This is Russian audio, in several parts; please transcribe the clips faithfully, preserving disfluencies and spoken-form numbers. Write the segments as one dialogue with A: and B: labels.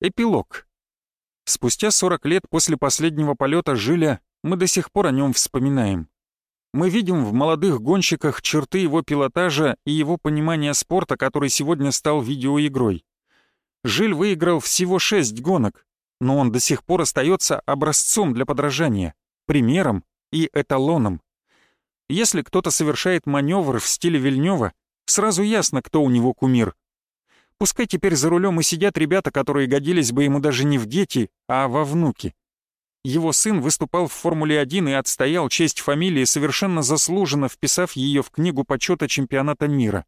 A: Эпилог. Спустя сорок лет после последнего полета Жиля мы до сих пор о нем вспоминаем. Мы видим в молодых гонщиках черты его пилотажа и его понимания спорта, который сегодня стал видеоигрой. Жиль выиграл всего шесть гонок, но он до сих пор остается образцом для подражания, примером и эталоном. Если кто-то совершает маневр в стиле Вильнёва, сразу ясно, кто у него кумир. Пускай теперь за рулем и сидят ребята, которые годились бы ему даже не в дети, а во внуки. Его сын выступал в Формуле один и отстоял честь фамилии, совершенно заслуженно вписав ее в книгу почета чемпионата мира.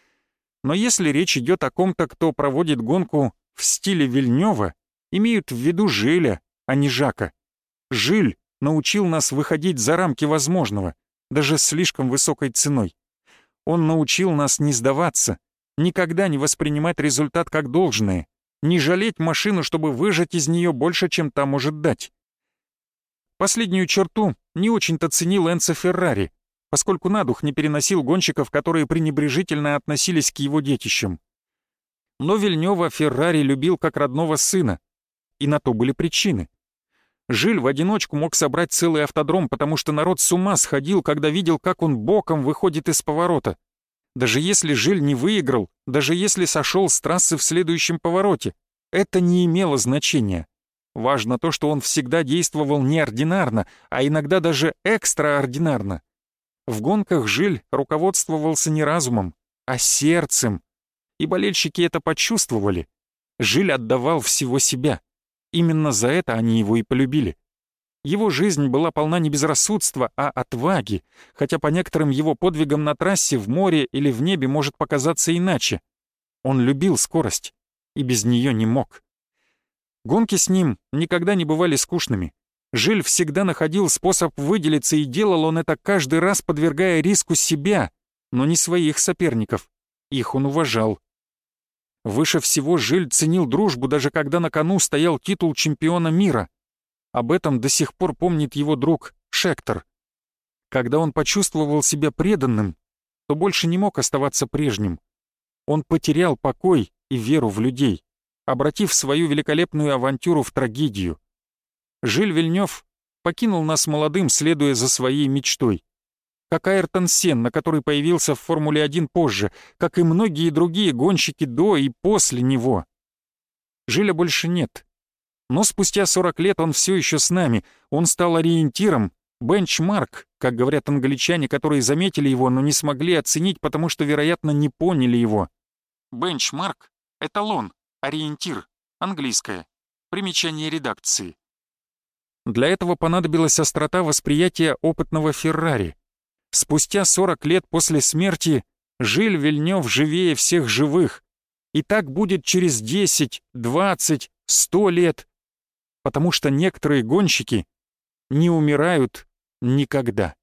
A: Но если речь идет о ком-то, кто проводит гонку в стиле Вильнёва, имеют в виду Жиля, а не Жака. Жиль научил нас выходить за рамки возможного, даже слишком высокой ценой. Он научил нас не сдаваться, никогда не воспринимать результат как должное, не жалеть машину, чтобы выжать из нее больше, чем та может дать. Последнюю черту не очень-то ценил Энцо Феррари, поскольку на дух не переносил гонщиков, которые пренебрежительно относились к его детищам. Но Вильнёва Феррари любил как родного сына, и на то были причины. Жиль в одиночку мог собрать целый автодром, потому что народ с ума сходил, когда видел, как он боком выходит из поворота. Даже если Жиль не выиграл, даже если сошел с трассы в следующем повороте, это не имело значения. Важно то, что он всегда действовал неординарно, а иногда даже экстраординарно. В гонках Жиль руководствовался не разумом, а сердцем. И болельщики это почувствовали. Жиль отдавал всего себя. Именно за это они его и полюбили. Его жизнь была полна не безрассудства, а отваги, хотя по некоторым его подвигам на трассе, в море или в небе может показаться иначе. Он любил скорость и без нее не мог. Гонки с ним никогда не бывали скучными. Жиль всегда находил способ выделиться, и делал он это каждый раз, подвергая риску себя, но не своих соперников. Их он уважал. Выше всего Жиль ценил дружбу, даже когда на кону стоял титул чемпиона мира. Об этом до сих пор помнит его друг Шектор. Когда он почувствовал себя преданным, то больше не мог оставаться прежним. Он потерял покой и веру в людей, обратив свою великолепную авантюру в трагедию. Жиль Вильнёв покинул нас молодым, следуя за своей мечтой. Как Айртон Сенна, который появился в Формуле один позже, как и многие другие гонщики до и после него. Жиля больше нет. Но спустя сорок лет он все еще с нами. Он стал ориентиром, бенчмарк, как говорят англичане, которые заметили его, но не смогли оценить, потому что, вероятно, не поняли его. Бенчмарк — эталон, ориентир, английское. Примечание редакции. Для этого понадобилась острота восприятия опытного Феррари. Спустя сорок лет после смерти Жиль Вильнёв живее всех живых. И так будет через десять, двадцать, сто лет. Потому что некоторые гонщики не умирают никогда.